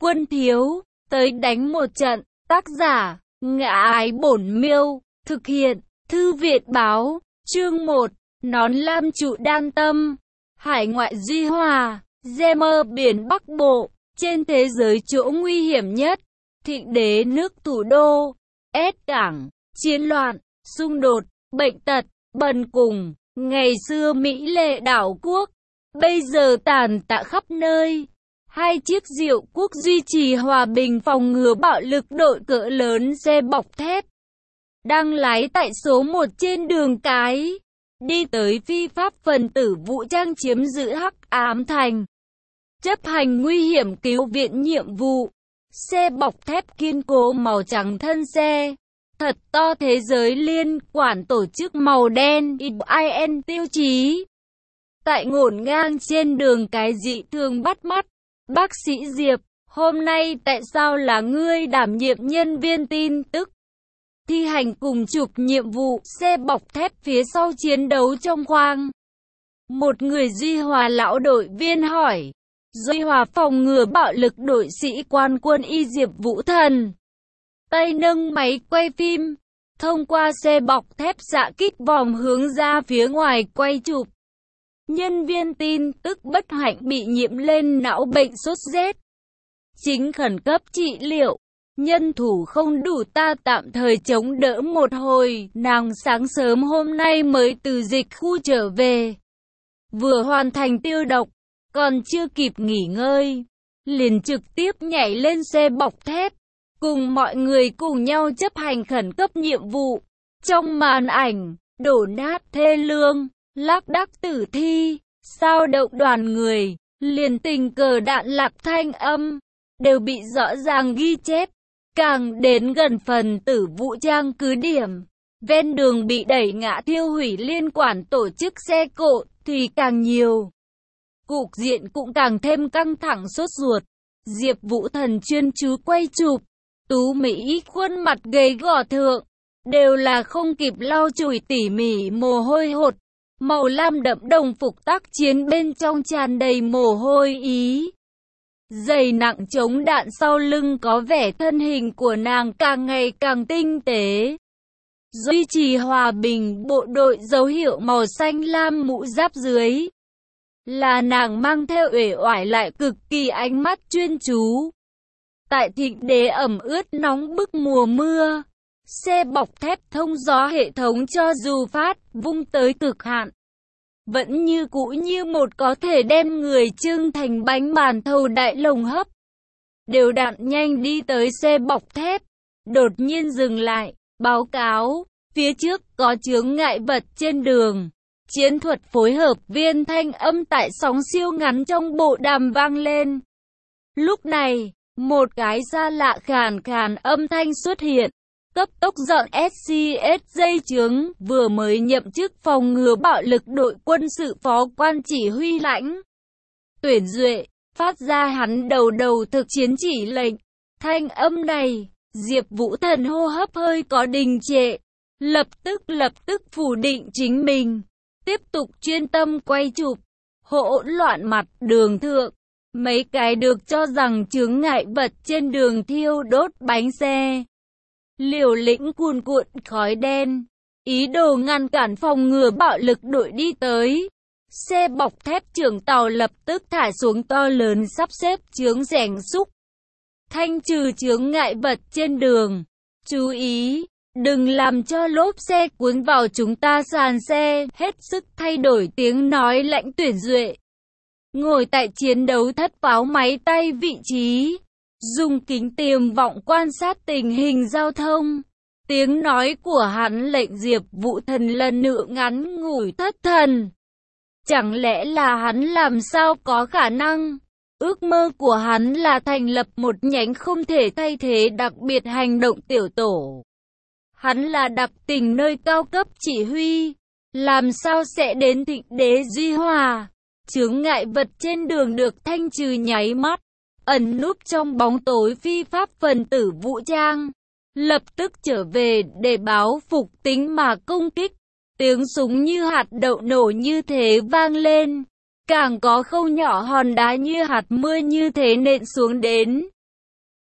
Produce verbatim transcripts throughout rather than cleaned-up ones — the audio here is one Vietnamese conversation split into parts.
Quân thiếu, tới đánh một trận. Tác giả, Ngã Ái Bổn Miêu. Thực hiện, Thư viện báo. Chương một. Nón lam trụ đan tâm. Hải ngoại Duy Hòa, Gemer biển Bắc Bộ. Trên thế giới chỗ nguy hiểm nhất. Thịnh đế nước thủ đô. S cảng, chiến loạn, xung đột, bệnh tật, bần cùng. Ngày xưa Mỹ lệ đảo quốc, bây giờ tàn tạ khắp nơi. Hai chiếc diệu quốc duy trì hòa bình phòng ngừa bạo lực đội cỡ lớn xe bọc thép đang lái tại số một trên đường cái, đi tới phi pháp phần tử vũ trang chiếm giữ Hắc Ám Thành, chấp hành nguy hiểm cứu viện nhiệm vụ. Xe bọc thép kiên cố màu trắng thân xe, thật to thế giới liên quản tổ chức màu đen i en tiêu chí. Tại ngổn ngang trên đường cái dị thường bắt mắt. Bác sĩ Diệp, hôm nay tại sao là ngươi đảm nhiệm nhân viên tin tức? Thi hành cùng chụp nhiệm vụ, xe bọc thép phía sau chiến đấu trong khoang. Một người Duy Hòa lão đội viên hỏi. Duy Hòa phòng ngừa bạo lực đội sĩ quan quân y Diệp Vũ Thần. Tay nâng máy quay phim, thông qua xe bọc thép xạ kích vòng hướng ra phía ngoài quay chụp. Nhân viên tin tức bất hạnh bị nhiễm lên não bệnh sốt rét. Chính khẩn cấp trị liệu. Nhân thủ không đủ, ta tạm thời chống đỡ một hồi. Nàng sáng sớm hôm nay mới từ dịch khu trở về. Vừa hoàn thành tiêu độc, còn chưa kịp nghỉ ngơi, liền trực tiếp nhảy lên xe bọc thép, cùng mọi người cùng nhau chấp hành khẩn cấp nhiệm vụ. Trong màn ảnh, đổ nát thê lương, lác đác tử thi, sao động đoàn người, liền tình cờ đạn lạc thanh âm, đều bị rõ ràng ghi chép. Càng đến gần phần tử vũ trang cứ điểm, ven đường bị đẩy ngã thiêu hủy liên quản tổ chức xe cộ thì càng nhiều. Cục diện cũng càng thêm căng thẳng sốt ruột. Diệp Vũ Thần chuyên chú quay chụp, tú mỹ khuôn mặt gầy gò thượng, đều là không kịp lau chùi tỉ mỉ mồ hôi hột. Màu lam đậm đồng phục tác chiến bên trong tràn đầy mồ hôi ý. Giày nặng chống đạn sau lưng có vẻ thân hình của nàng càng ngày càng tinh tế. Duy trì hòa bình bộ đội dấu hiệu màu xanh lam mũ giáp dưới. Là nàng mang theo uể oải lại cực kỳ ánh mắt chuyên chú. Tại thịnh đế ẩm ướt nóng bức mùa mưa, xe bọc thép thông gió hệ thống cho dù phát vung tới cực hạn, vẫn như cũ như một có thể đem người trưng thành bánh màn thầu đại lồng hấp. Đều đặn nhanh đi tới xe bọc thép, đột nhiên dừng lại, báo cáo, phía trước có chướng ngại vật trên đường. Chiến thuật phối hợp viên thanh âm tại sóng siêu ngắn trong bộ đàm vang lên. Lúc này, một cái xa lạ khàn khàn âm thanh xuất hiện. Cấp tốc dọn ét xê ét dây chướng, vừa mới nhậm chức phòng ngừa bạo lực đội quân sự phó quan chỉ huy lãnh Tuyển Duệ, phát ra hắn đầu đầu thực chiến chỉ lệnh. Thanh âm này, Diệp Vũ Thần hô hấp hơi có đình trệ, lập tức lập tức phủ định chính mình, tiếp tục chuyên tâm quay chụp. Hỗn loạn mặt đường thượng, mấy cái được cho rằng chướng ngại vật trên đường thiêu đốt bánh xe, liều lĩnh cuồn cuộn khói đen, ý đồ ngăn cản phòng ngừa bạo lực đội đi tới. Xe bọc thép trưởng tàu lập tức thả xuống to lớn sắp xếp chướng rèn xúc, thanh trừ chướng ngại vật trên đường. Chú ý, đừng làm cho lốp xe cuốn vào chúng ta sàn xe. Hết sức thay đổi tiếng nói lãnh Tuyển Duệ, ngồi tại chiến đấu thất pháo máy tay vị trí, dùng kính tiềm vọng quan sát tình hình giao thông. Tiếng nói của hắn lệnh Diệp Vũ Thần lần nữa ngắn ngủi thất thần. Chẳng lẽ là hắn làm sao có khả năng? Ước mơ của hắn là thành lập một nhánh không thể thay thế đặc biệt hành động tiểu tổ. Hắn là đặc tình nơi cao cấp chỉ huy. Làm sao sẽ đến thịnh đế Duy Hòa? Chướng ngại vật trên đường được thanh trừ nháy mắt. Ẩn núp trong bóng tối phi pháp phần tử vũ trang lập tức trở về để báo phục tính mà công kích. Tiếng súng như hạt đậu nổ như thế vang lên, càng có khâu nhỏ hòn đá như hạt mưa như thế nện xuống đến.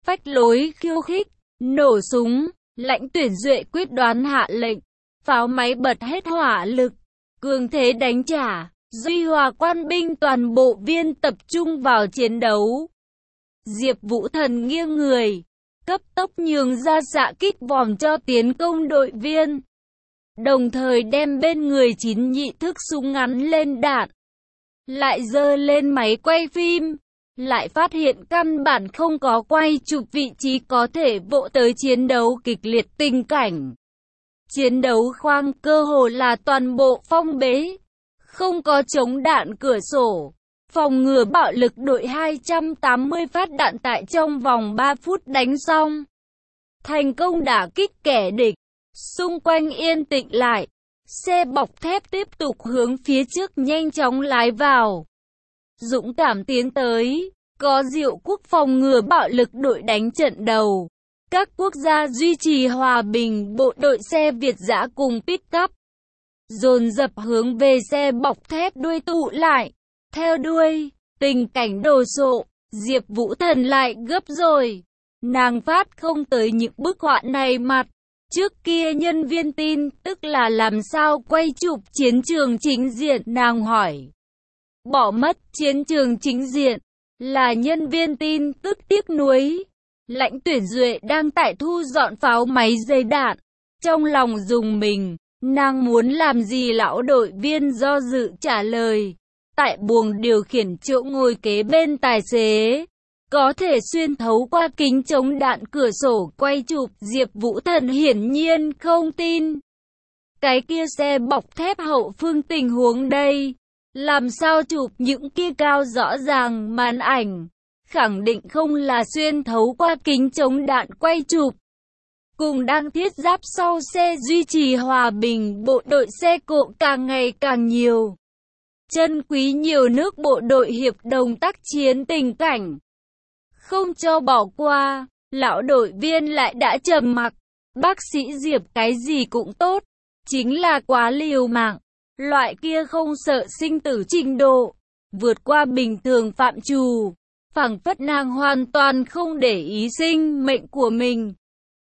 phách lối khiêu khích, nổ súng. Lãnh Tuyển Duệ quyết đoán hạ lệnh, pháo máy bật hết hỏa lực, cường thế đánh trả. Duy Hòa quan binh toàn bộ viên tập trung vào chiến đấu. Diệp Vũ Thần nghiêng người, cấp tốc nhường ra xạ kích vòm cho tiến công đội viên, đồng thời đem bên người chín nhị thức súng ngắn lên đạn, lại giơ lên máy quay phim, lại phát hiện căn bản không có quay chụp vị trí có thể vỗ tới chiến đấu kịch liệt tình cảnh. Chiến đấu khoang cơ hồ là toàn bộ phong bế, không có chống đạn cửa sổ, phòng ngừa bạo lực đội hai trăm tám mươi phát đạn tại trong vòng ba phút đánh xong. Thành công đả kích kẻ địch, xung quanh yên tĩnh lại, xe bọc thép tiếp tục hướng phía trước nhanh chóng lái vào. Dũng cảm tiến tới, có Diệu Quốc phòng ngừa bạo lực đội đánh trận đầu. Các quốc gia duy trì hòa bình, bộ đội xe Việt dã cùng pick-up dồn dập hướng về xe bọc thép đuôi tụ lại. Theo đuôi, tình cảnh đồ sộ, Diệp Vũ Thần lại gấp rồi. Nàng phát không tới những bức họa này mặt. Trước kia nhân viên tin tức là làm sao quay chụp chiến trường chính diện, nàng hỏi. Bỏ mất chiến trường chính diện, là nhân viên tin tức tiếc nuối. Lãnh Tuyển Duệ đang tại thu dọn pháo máy dây đạn. Trong lòng dùng mình, nàng muốn làm gì? Lão đội viên do dự trả lời. Tại buồng điều khiển chỗ ngồi kế bên tài xế, có thể xuyên thấu qua kính chống đạn cửa sổ quay chụp. Diệp Vũ Thần hiển nhiên không tin. Cái kia xe bọc thép hậu phương tình huống đây, làm sao chụp những kia cao rõ ràng màn ảnh, khẳng định không là xuyên thấu qua kính chống đạn quay chụp. Cùng đang thiết giáp sau xe duy trì hòa bình, bộ đội xe cộ càng ngày càng nhiều. Chân quý nhiều nước bộ đội hiệp đồng tác chiến tình cảnh, không cho bỏ qua. Lão đội viên lại đã trầm mặc. Bác sĩ Diệp cái gì cũng tốt, chính là quá liều mạng. Loại kia không sợ sinh tử trình độ, vượt qua bình thường phạm trù, phảng phất nàng hoàn toàn không để ý sinh mệnh của mình.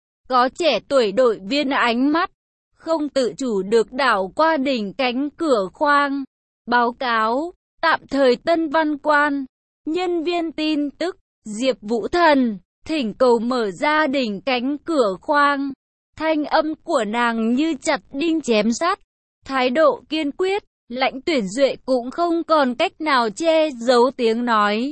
Có trẻ tuổi đội viên ánh mắt không tự chủ được đảo qua đỉnh cánh cửa khoang. Báo cáo, tạm thời Tân Văn Quan, nhân viên tin tức, Diệp Vũ Thần, thỉnh cầu mở ra đỉnh cánh cửa khoang. Thanh âm của nàng như chặt đinh chém sắt, thái độ kiên quyết. Lãnh Tuyển Duệ cũng không còn cách nào che giấu tiếng nói.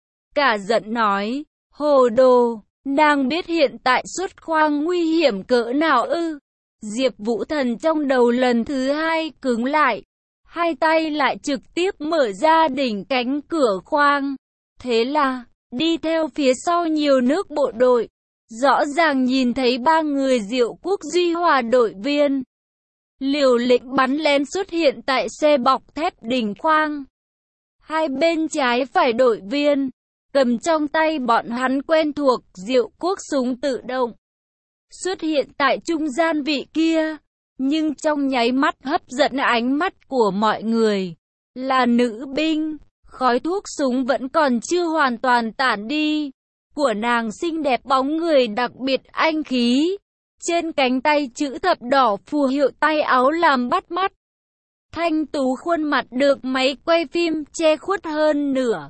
Cả giận nói, hồ đồ, nàng biết hiện tại xuất khoang nguy hiểm cỡ nào ư? Diệp Vũ Thần trong đầu lần thứ hai cứng lại, hai tay lại trực tiếp mở ra đỉnh cánh cửa khoang. Thế là, đi theo phía sau nhiều nước bộ đội, rõ ràng nhìn thấy ba người Diệu Quốc Duy Hòa đội viên liều lĩnh bắn lén xuất hiện tại xe bọc thép đỉnh khoang. Hai bên trái phải đội viên cầm trong tay bọn hắn quen thuộc Diệu Quốc súng tự động xuất hiện tại trung gian vị kia, nhưng trong nháy mắt hấp dẫn ánh mắt của mọi người là nữ binh. Khói thuốc súng vẫn còn chưa hoàn toàn tản đi, của nàng xinh đẹp bóng người đặc biệt anh khí. Trên cánh tay chữ thập đỏ phù hiệu tay áo làm bắt mắt. Thanh tú khuôn mặt được máy quay phim che khuất hơn nửa,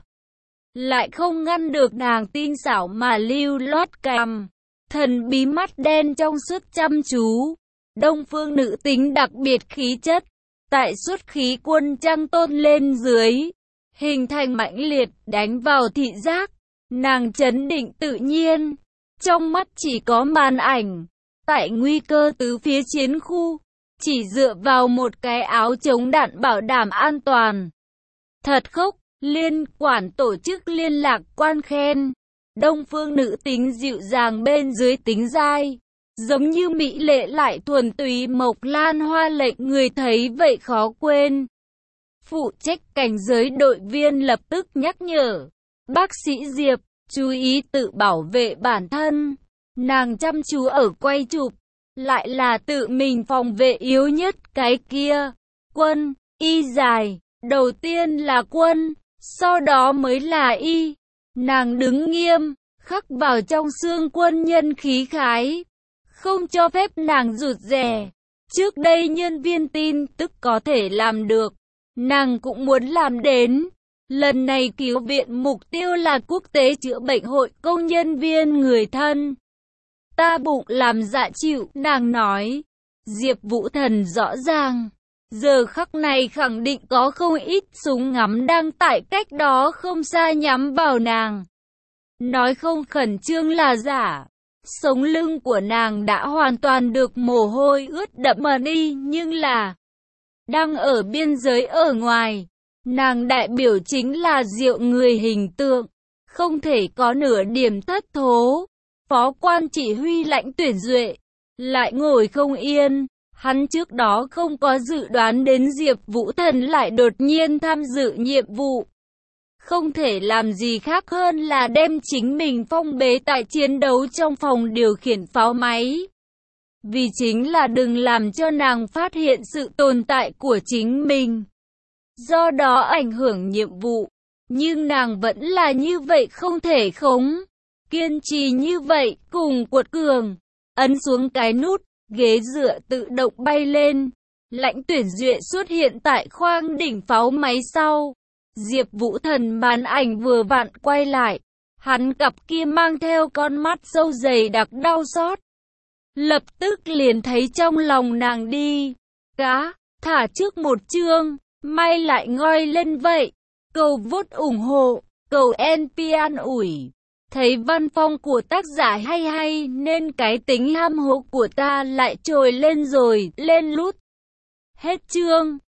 lại không ngăn được nàng tinh xảo mà lưu loát cằm, thần bí mắt đen trong suốt chăm chú. Đông phương nữ tính đặc biệt khí chất, tại xuất khí quân trang tôn lên dưới, hình thành mãnh liệt đánh vào thị giác. Nàng trấn định tự nhiên, trong mắt chỉ có màn ảnh. Tại nguy cơ tứ phía chiến khu, chỉ dựa vào một cái áo chống đạn bảo đảm an toàn. Thật khốc, liên quản tổ chức liên lạc quan khen. Đông phương nữ tính dịu dàng bên dưới tính dai, giống như mỹ lệ lại thuần túy mộc lan hoa lệnh người thấy vậy khó quên. Phụ trách cảnh giới đội viên lập tức nhắc nhở. Bác sĩ Diệp, chú ý tự bảo vệ bản thân. Nàng chăm chú ở quay chụp, lại là tự mình phòng vệ yếu nhất cái kia. Quân, y dài, đầu tiên là quân, sau đó mới là y. Nàng đứng nghiêm, khắc vào trong xương quân nhân khí khái, không cho phép nàng rụt rè. Trước đây nhân viên tin tức có thể làm được, nàng cũng muốn làm đến. Lần này cứu viện mục tiêu là quốc tế chữa bệnh hội công nhân viên người thân. Ta bụng làm dạ chịu, nàng nói. Diệp Vũ Thần rõ ràng, giờ khắc này khẳng định có không ít súng ngắm đang tại cách đó không xa nhắm vào nàng. Nói không khẩn trương là giả. Sống lưng của nàng đã hoàn toàn được mồ hôi ướt đẫm mờ đi, nhưng là đang ở biên giới ở ngoài. Nàng đại biểu chính là Diệu người hình tượng, không thể có nửa điểm thất thố. Phó quan chỉ huy Lãnh Tuyển Duệ lại ngồi không yên. Hắn trước đó không có dự đoán đến Diệp Vũ Thần lại đột nhiên tham dự nhiệm vụ. Không thể làm gì khác hơn là đem chính mình phong bế tại chiến đấu trong phòng điều khiển pháo máy. Vì chính là đừng làm cho nàng phát hiện sự tồn tại của chính mình. Do đó ảnh hưởng nhiệm vụ. Nhưng nàng vẫn là như vậy không thể khống. Kiên trì như vậy, cùng cuột cường. Ấn xuống cái nút, ghế dựa tự động bay lên. Lãnh Tuyển Duệ xuất hiện tại khoang đỉnh pháo máy sau. Diệp Vũ Thần màn ảnh vừa vặn quay lại. Hắn cặp kia mang theo con mắt sâu dày đặc đau xót. Lập tức liền thấy trong lòng nàng đi. Cá, thả trước một chương, may lại ngoi lên vậy. Cầu vote ủng hộ, cầu en pê an ủi. Thấy văn phong của tác giả hay hay nên cái tính ham hố của ta lại trồi lên rồi, lên lút. Hết chương.